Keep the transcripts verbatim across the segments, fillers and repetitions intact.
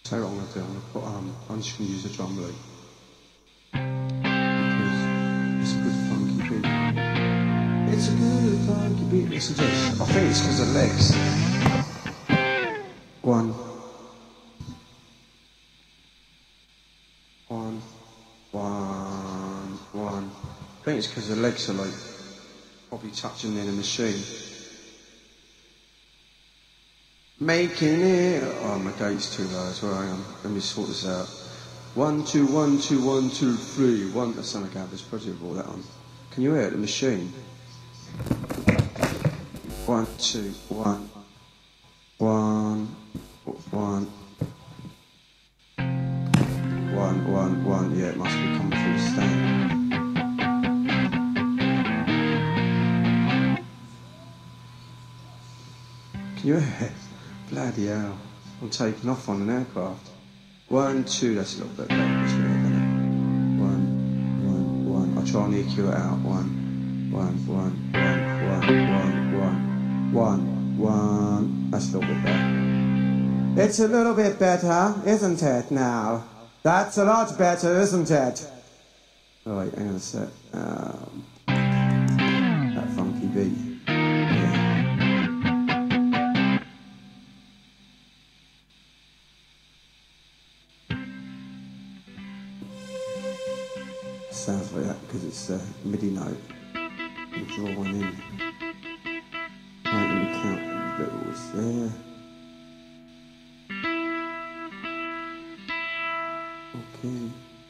Tell you what I'm going to do, I'm going to put, um, I'm just going to use a drum loop. Because it's a good funky beat. It's a good funky beat. Listen to this. I think it's because of legs. One. One. One. One. I think it's because the legs are like probably touching in the machine. Making it. Oh, my gate's too low as well. Hang on. Let me sort this out. One, two, one, two, one, two, three. One. That sounded like Abba's Project brought that on. Can you hear it? The machine. One, two, one. One. One. One, one, one. Yeah, it must be coming through the stand. Can you hear it? Bloody hell. I'm taking off on an aircraft. One, two, that's a little bit better. That's weird, isn't it? One, one, one. I'll try and E Q it out. One, one, one, one, one, one, one, one, one. That's a little bit better. It's a little bit better, isn't it, now? That's a lot better, isn't it? Oh, wait, hang on a sec. Um, that funky beat. Yeah. Sounds like that because it's a MIDI note. You draw one in. Right, let me count the bits there. Okay.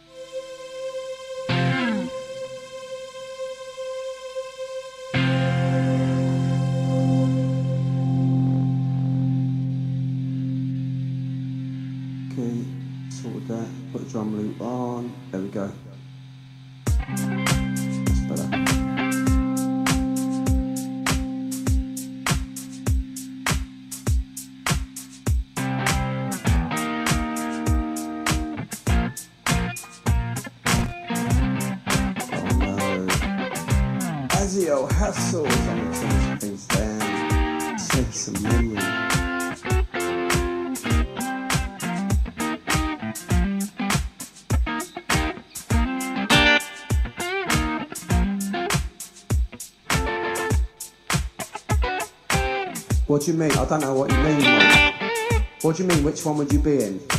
Okay, sort that. Put the drum loop on. There we go. That's better. Azio Hassel is on the finish things there. Sense of memory. What do you mean? I don't know what you mean, mate. What do you mean? Which one would you be in?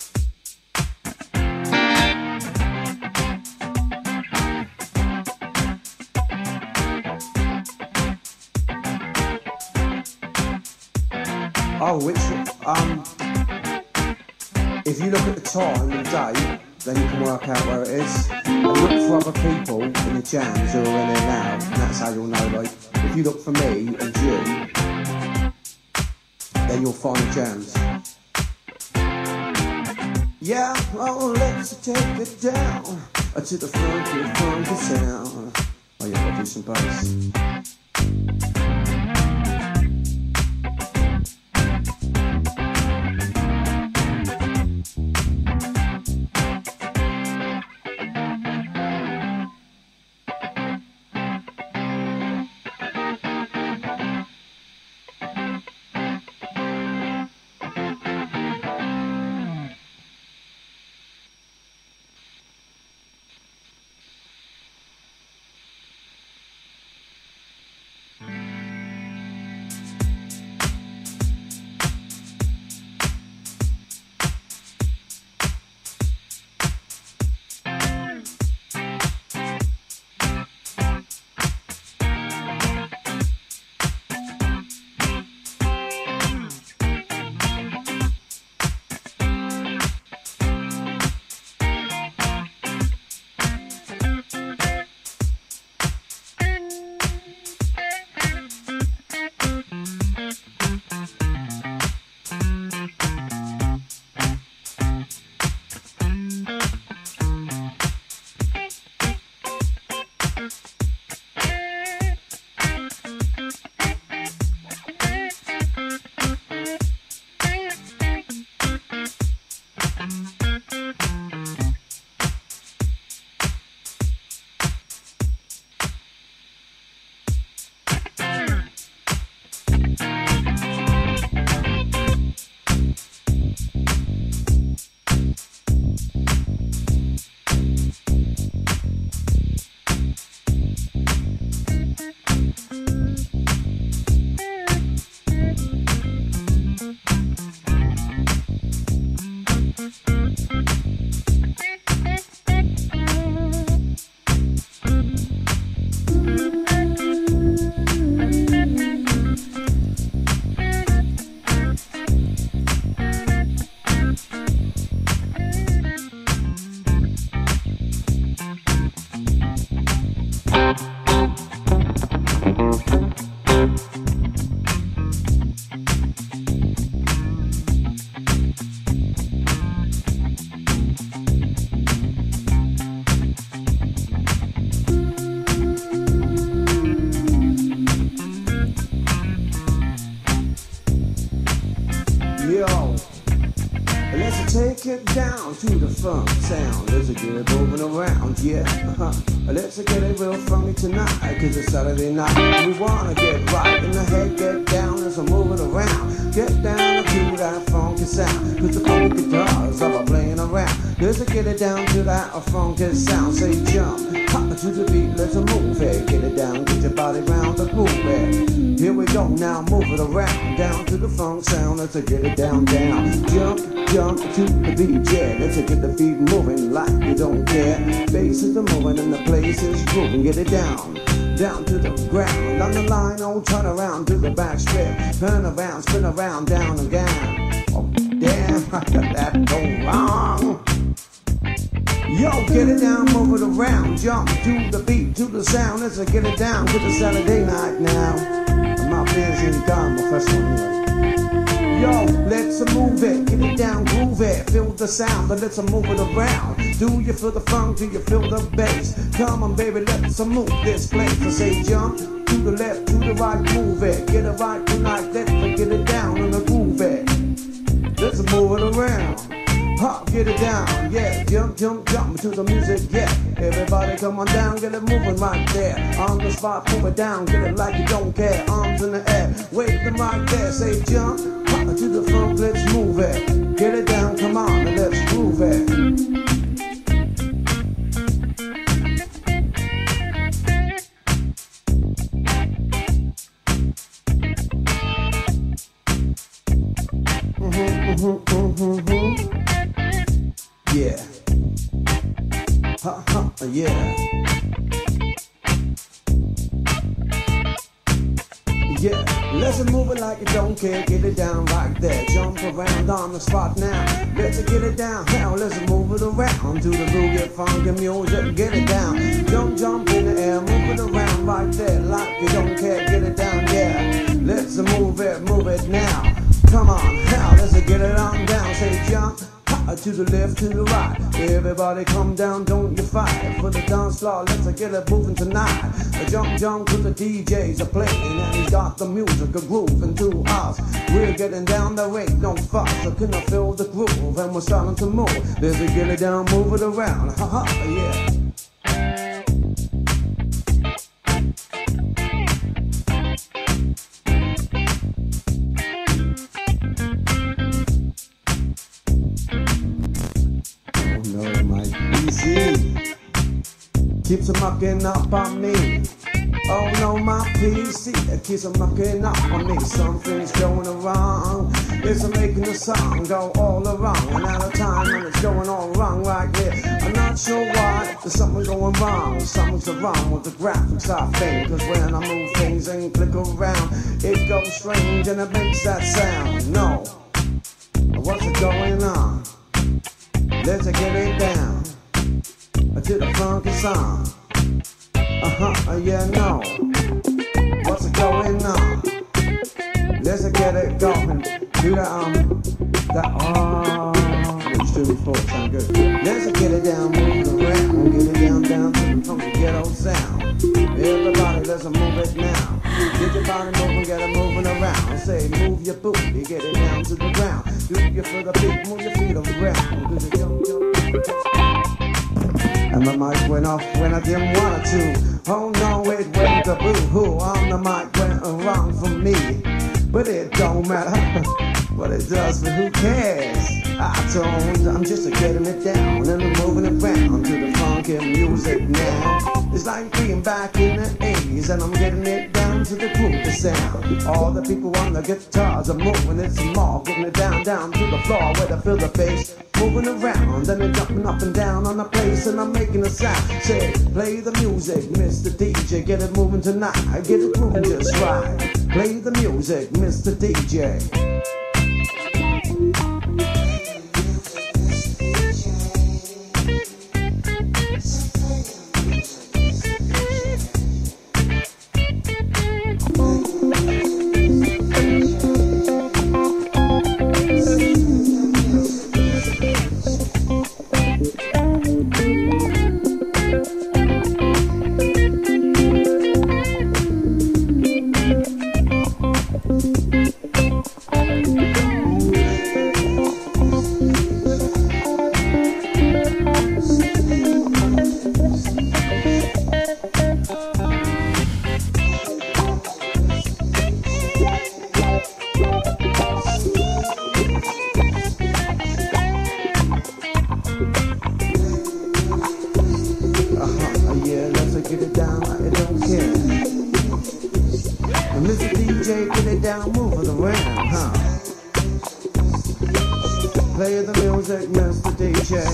Oh, which, um, if you look at the time and the date, then you can work out where it is. And look for other people in the jams who are in there now, and that's how you'll know, like, if you look for me and you, then you'll find the jams. Yeah, oh, let's take it down to the funky, funky sound. Oh, yeah, I'll do some bass. let's get down to the funk sound. Let's get it moving around, yeah. Uh-huh. Let's get it real funky tonight, cause it's Saturday night. We wanna get right in the head, get down as we're moving around. Get down to that funky sound, cause the funky guitars are playing around. Let's get it down to that funky sound. Say jump, hop to the beat, let's move it. Get it down, get your body round the groove it. Here we go, now move it around. Down to the funk sound, let's get it down, down. Jump, jump to the beat, yeah. Let's get the beat moving like you don't care. Bass is moving and the place is grooving. Get it down, down to the ground. Down the line, oh, turn around to the back strip. Turn around, spin around, down again. Oh, damn, I got that go wrong. Yo, get it down, move it around. Jump to the beat, to the sound. Let's get it down to the Saturday night now. I'm out busy and gone, professional anyway. Yo, let's move it, get it down, groove it. Feel the sound, but let's move it around. Do you feel the funk, do you feel the bass? Come on baby, let's move this place. I say jump to the left, to the right, move it. Get it right tonight, let's get it down on the groove it. Let's move it around. Hop, get it down, yeah, jump, jump, jump to the music, yeah. Everybody come on down, get it moving right there. On the spot, move it down, get it like you don't care. Arms in the air, wave them right there. Say jump, hop to the funk, let's move it. Get it down, come on, and let's groove it. Mm-hmm, mm-hmm, mm-hmm. Yeah. Ha ha, yeah. Yeah, let's move it like you don't care. Get it down right there. Jump around on the spot now. Let's get it down. Now let's move it around to the boogie, funk and music. Get it down. Jump, jump in the air. Move it around right there like you don't care. Get it down, yeah. Let's move it, move it now. Come on, now let's get it on down. Say jump. To the left, to the right. Everybody come down, don't you fight. For the dance floor, let's get it moving tonight. A jump, jump to the D Js are playing, and he's got the music, a groove into us. We're getting down the rate, don't fuss. So can I feel the groove, and we're starting to move. Let's get it down, move it around. Ha ha, yeah. Keeps a mucking up on me. Oh no, my P C keeps a mucking up on me. Something's going wrong. It's making the song go all around. And at a time when it's going all wrong right here. I'm not sure why. There's something going wrong. Something's wrong with the graphics I think. Cause when I move things and click around, it goes strange and it makes that sound. No, what's it going on? Let's get it down to the funky song. Uh-huh, yeah, no. What's going on? Let's get it going. Do the, um, that, oh, what you do before, sound good. Let's get it down, move it around. Get it down, down to the funky ghetto sound. Everybody, let's move it now. Get your body moving, get it moving around. Say, move your booty, get it down to the ground. Do you feel the beat, move your feet around. Do the jump, jump, jump. And my mic went off when I didn't want it to. Oh no, it went to boo-hoo. On the mic went wrong for me. But it don't matter what it does, but who cares? I told I'm just getting it down and I'm moving it around to the funky music now. It's like being back in the eighties and I'm getting it down to the groove, the sound. All the people on the guitars are moving it some more, getting it down, down to the floor where they feel the bass. Moving around and they're jumping up and down on the place and I'm making a sound. Say, play the music, Mister D J, get it moving tonight, get it moving just right. Play the music, Mister D J. D J, get it down, move it around, huh? Play the music, Mister D J.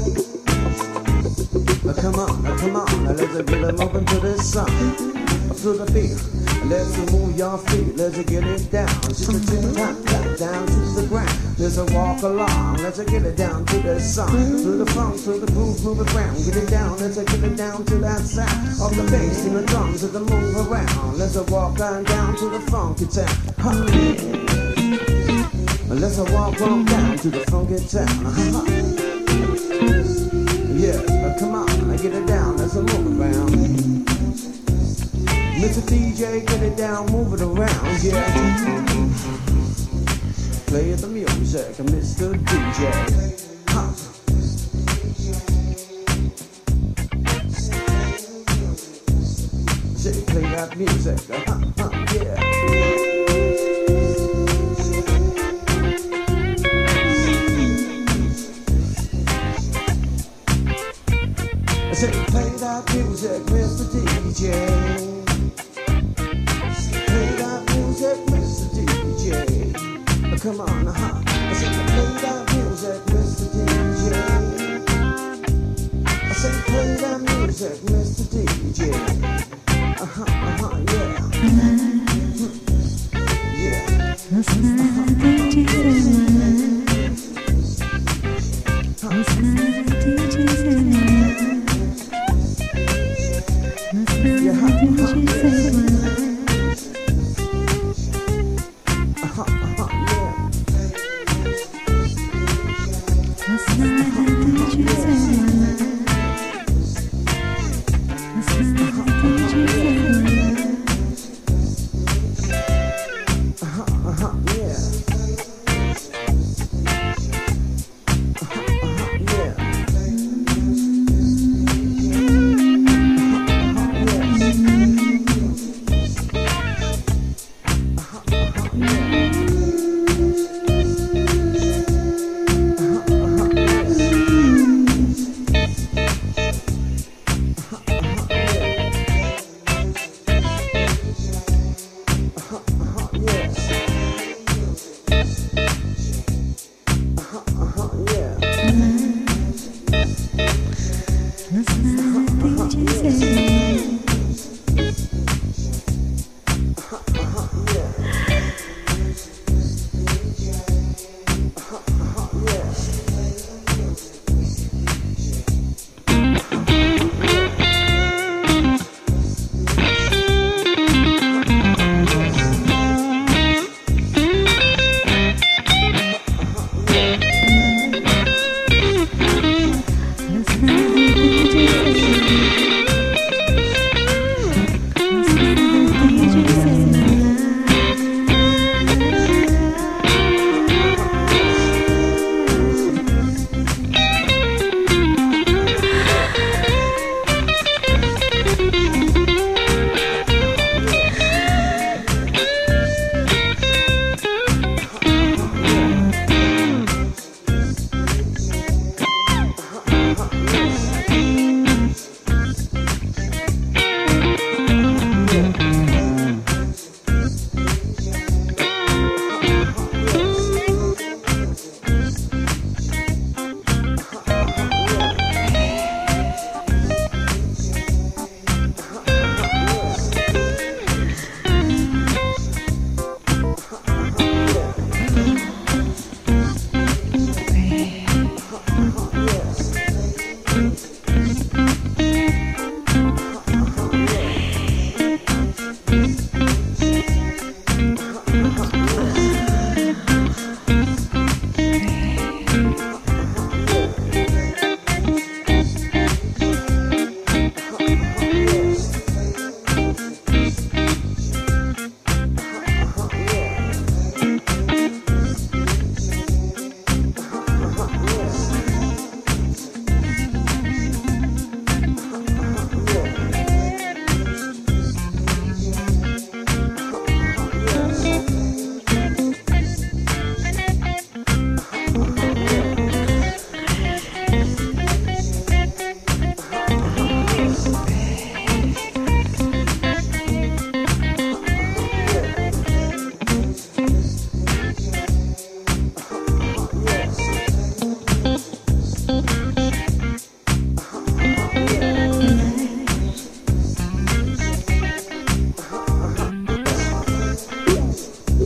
Now come on, now come on, now let's get it moving to this song. Up to the beat, let's move your feet, let's get it down. Just a tick tock, tock, down to the ground. Let's walk along, let's get it down to this song. To the funk, to the groove, move it around. Get it down, let's get it down to that sound. Of the bass and the drums, let's move around. Let's walk on down to the funky town. Huh. Let's walk on down to the funky town. Uh-huh. Yeah, come on, get it down, let's move around. Mister D J, get it down, move it around, yeah. Play the music, Mister D J. Huh. Say, play that music, uh-huh, uh, yeah. Say, play that music, Mister D J. Play that music, Mister D J. Come on, huh? I say, play that music, Mister D J. I say, play that music, Mister D J. Uh-huh, uh-huh, yeah. Yeah. Uh-huh,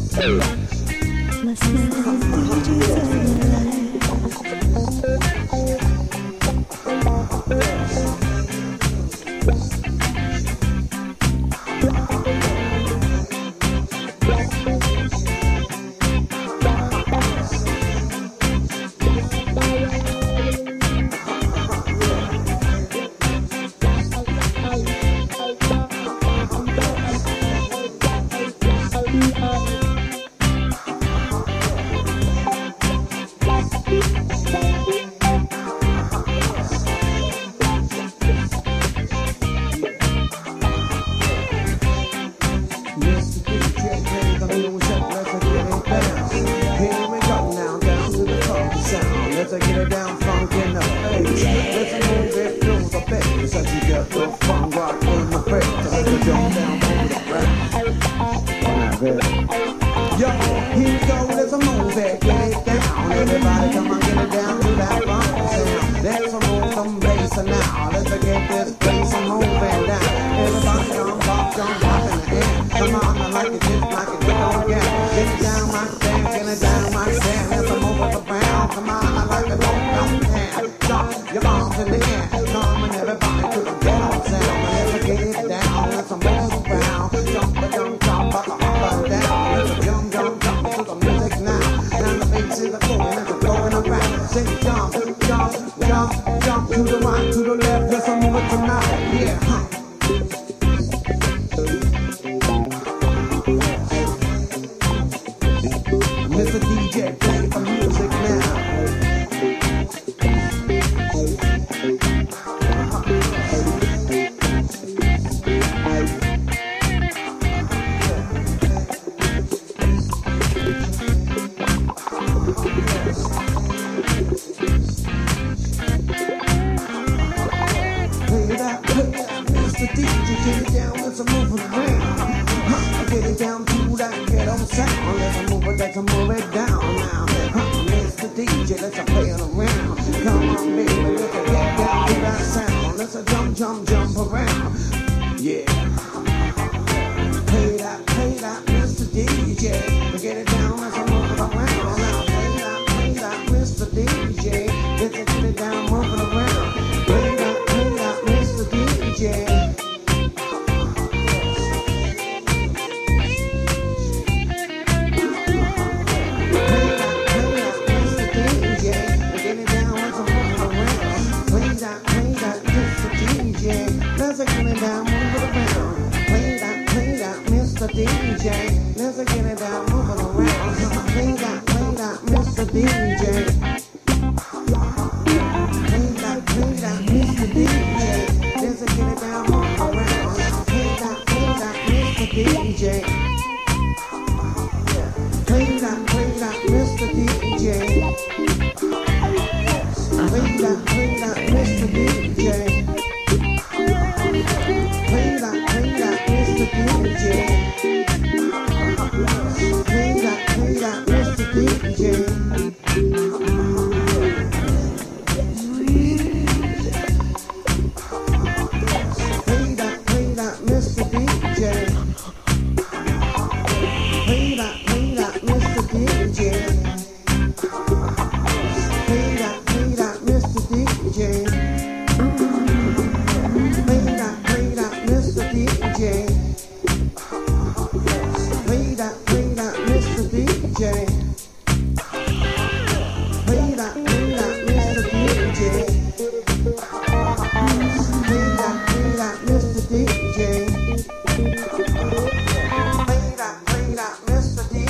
Mister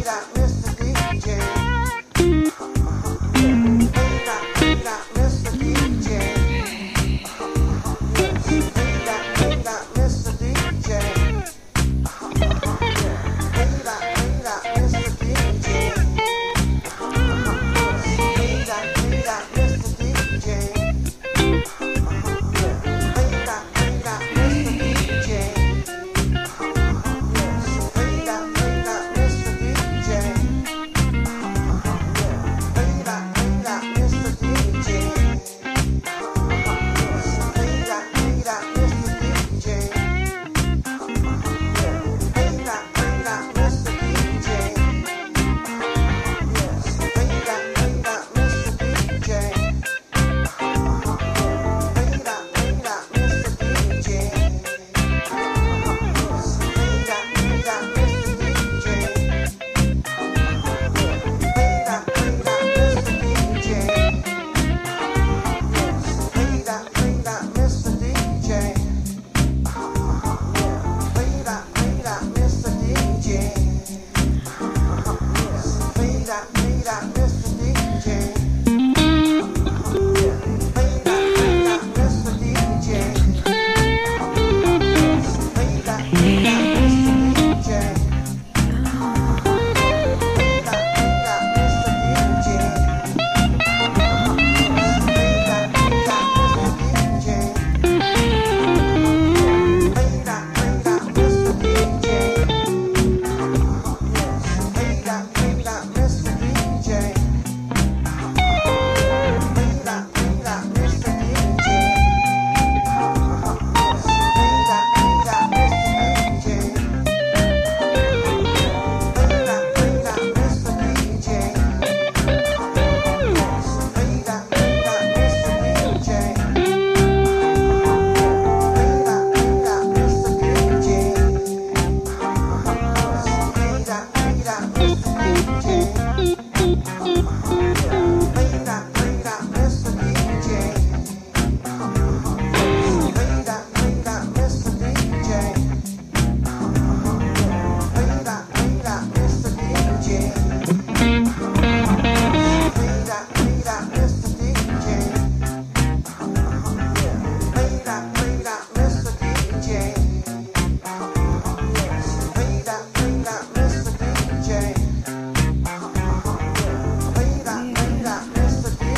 Mister D J.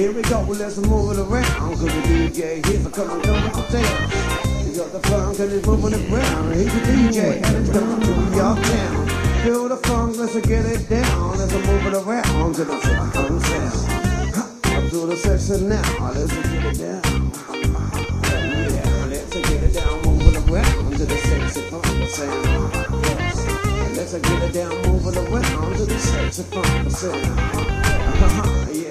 Here we go, let's move it around. Cause the D J, here's a couple coming to town. You got the funk and it's moving it around. Here's the D J and it's coming to your town. Feel the funk, let's get it down. Let's move it around to the funk sound. Up to the section now, let's get it down. Yeah, let's get it down, move it around to the sexy funk sound. Let's get it down, move it around to the sexy funk sound. Uh-huh, yeah.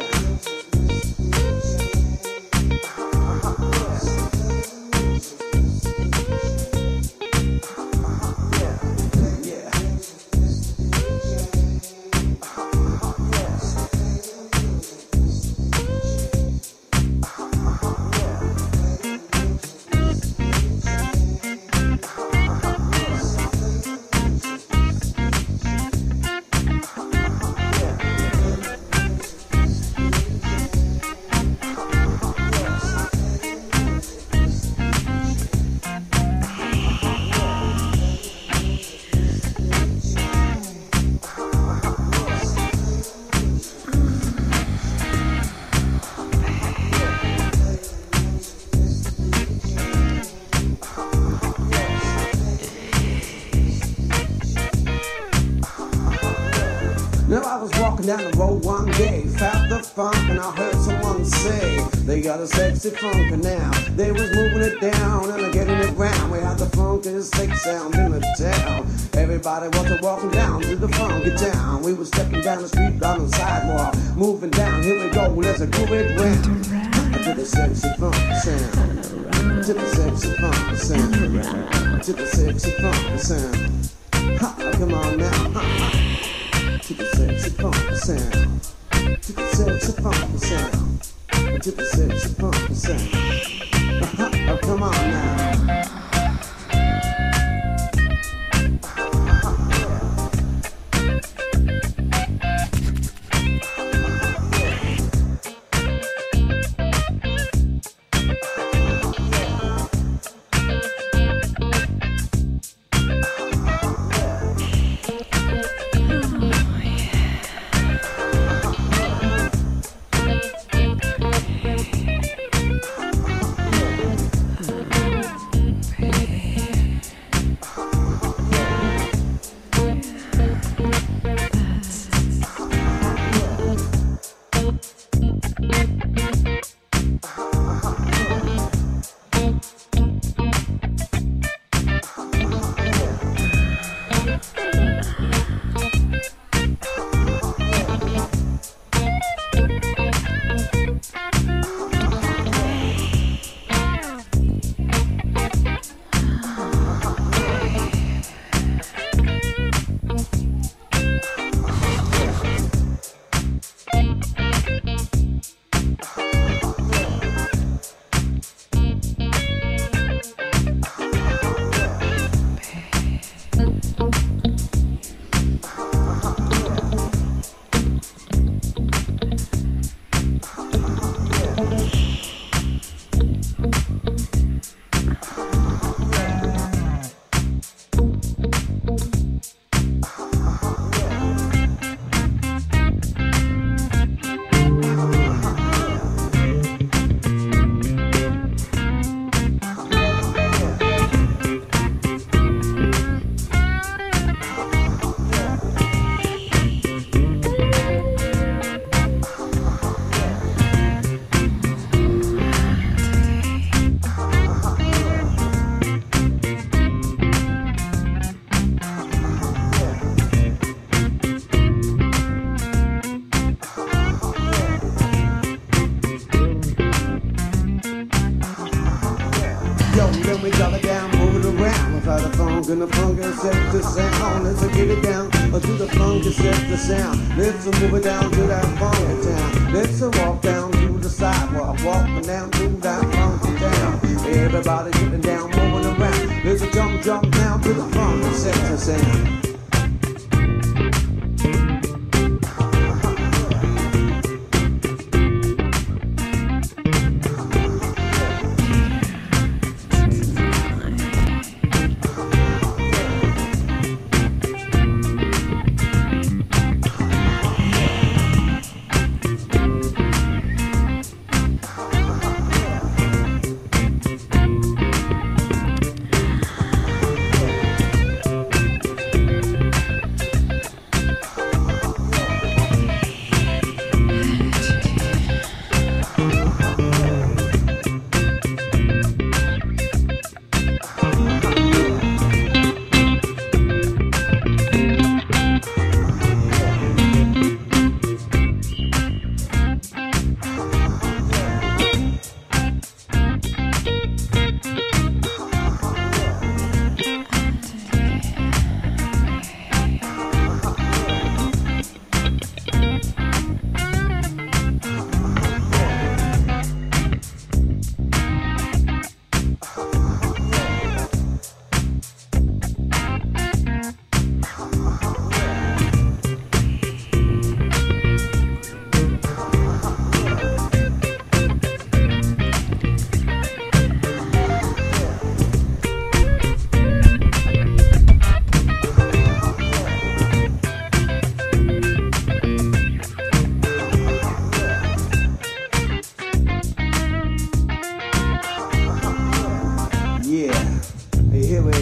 Now I was walking down the road one day, felt the funk and I heard someone say they got a sexy funk now. They was moving it down and getting it round. We had the funk and the sexy sound in the town. Everybody was walking down to the funky town. We was stepping down the street on the sidewalk, moving down. Here we go, let's groove it round to the sexy funk sound. To the sexy funk sound. To the sexy funk sound. Ha, come on now. Ha, ha. To the sexy funk sound. To the sexy funk sound. To the sexy funk sound. Uh-huh, oh, come on now. Then we got it down, move it around. Without the funk and the funk and set the sound. Let's get it down to the funk and set the sound. Let's move it down to that funky town. Let's walk down to the sidewalk, walking down to that funky town. Everybody getting down, moving around. Let's jump, jump down to the funk and set the sound.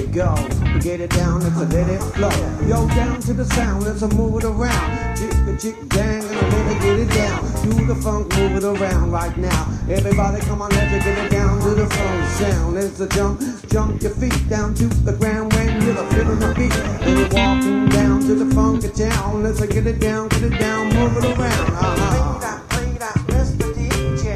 go. Get it down, let's let it flow. Yo, down to the sound, let's move it around. Chick a chick dang, and let it get it down. Do the funk, move it around right now. Everybody come on, let's get it down to the funk sound. It's a jump, jump your feet down to the ground when you're feeling the beat. And you're walking down to the funky town. Let's get it down, get it down, move it around. Uh-huh. Play that, play that, Mister D J.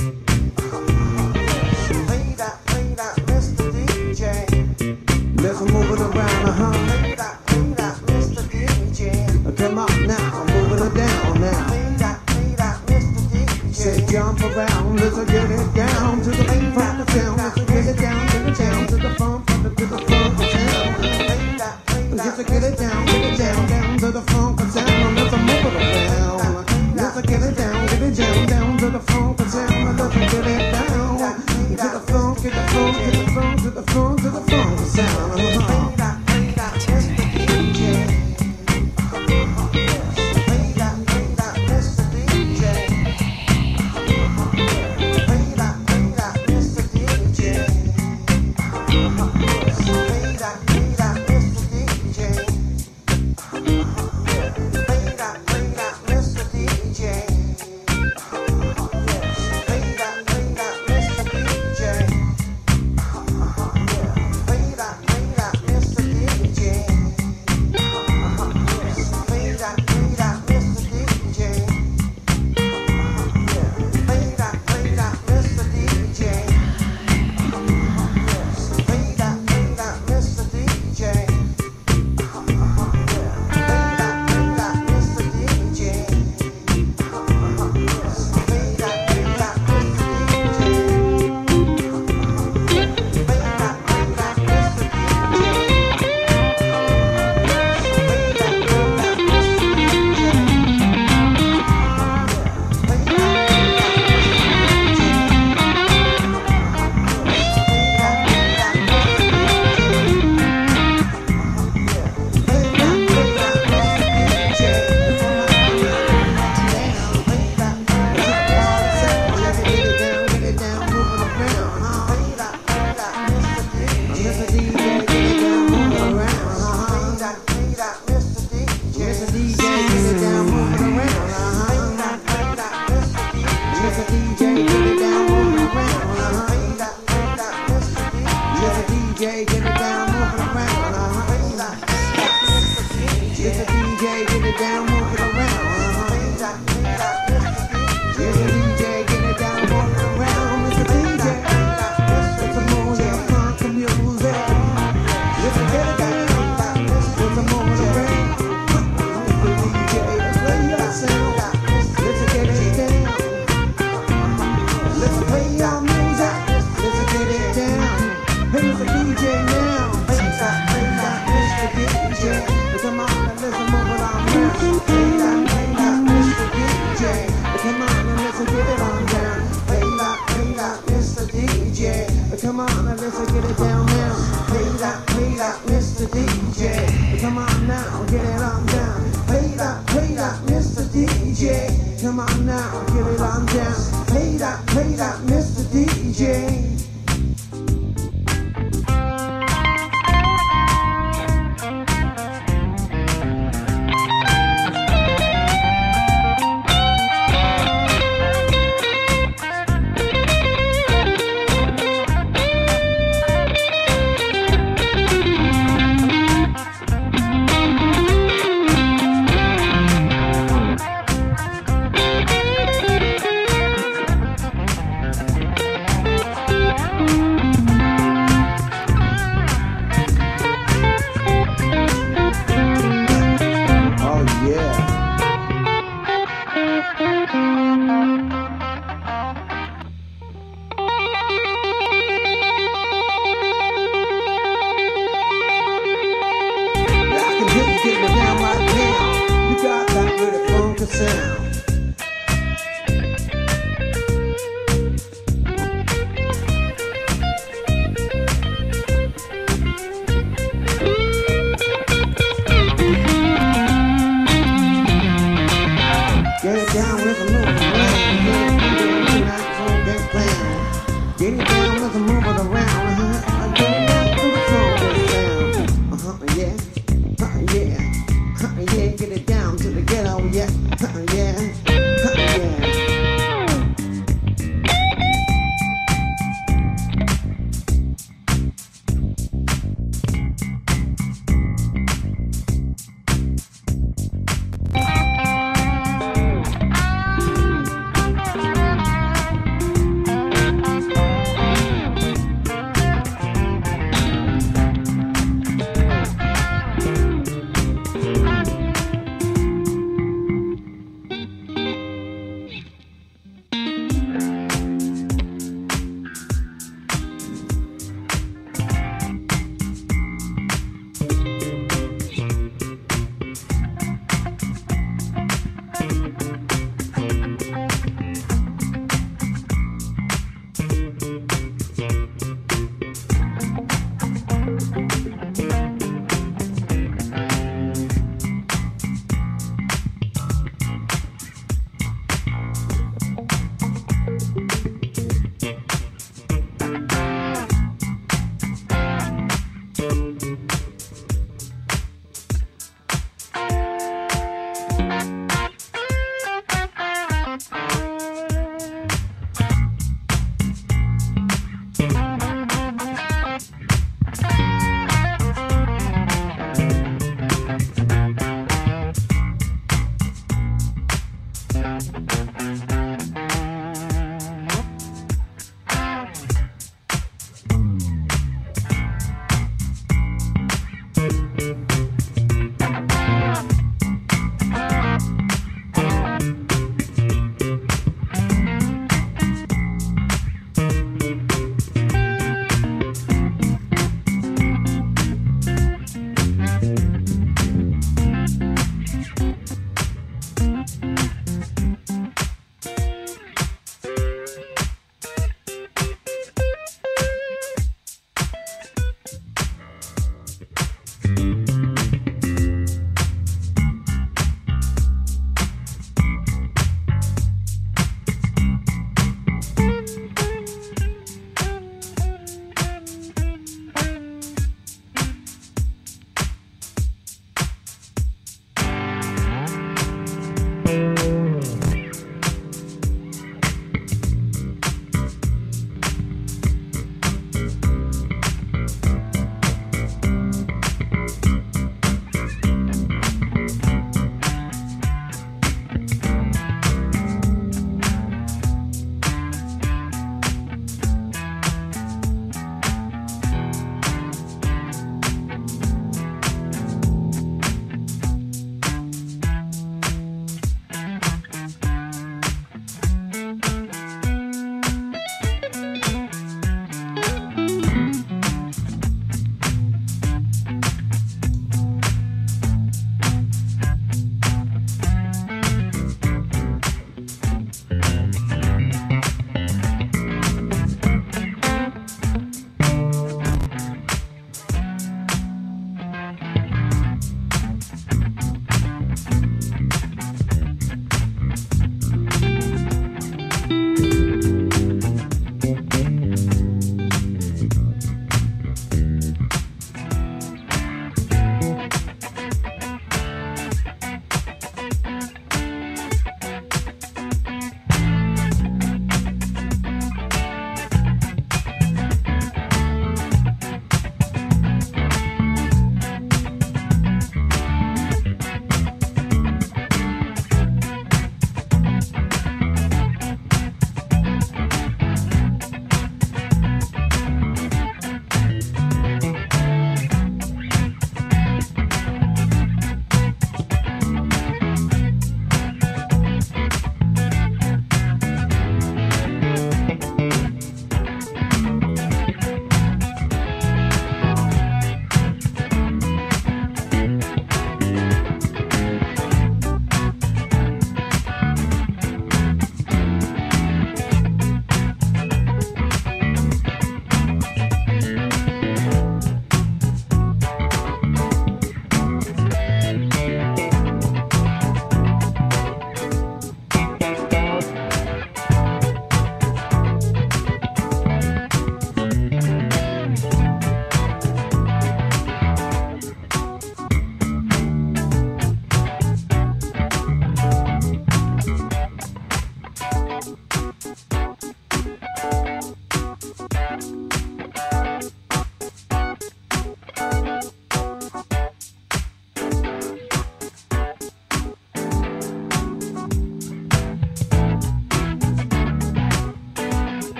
Play that, play that, Mister D J. Let's move it around, uh-huh. Play that, play that, Mister D J. Come on now, I'm moving it down now. Play that, play that, Mister D J. Say jump around, let's get it down to the funky town. Let's get it down to the town, to the funk, to the funky town. Play that, play that, Let's get it down, get it down, down to the funky town. Let's move it around. Let's get it down, get it down, down to the funky town. Let's get it down to the funk, to the funk, to the funk, to the funk, to the funky sound. play that, play that, Mister D J. Play that, play that, Mister D J. Play that, play that, Mister D J. Play that, play that, Mister D J. Play that, play that, Mister D J. Play that, play that, Mister D J. Play that, play that, Mister D J. Play that, play that, Mister D J. Play that, play that, Mister D J. Play that, play that, Mister D J. Play that, play that, Mister D J. Play that, play that, Mister D J. Play that, play that, Mister D Come on, now let's get it down now. Play that, play that, Mister D J. Come on now, get it on down. Play that, play that, Mister D J. Come on now, get it on down. Play that, play that, Mister D J. Sound.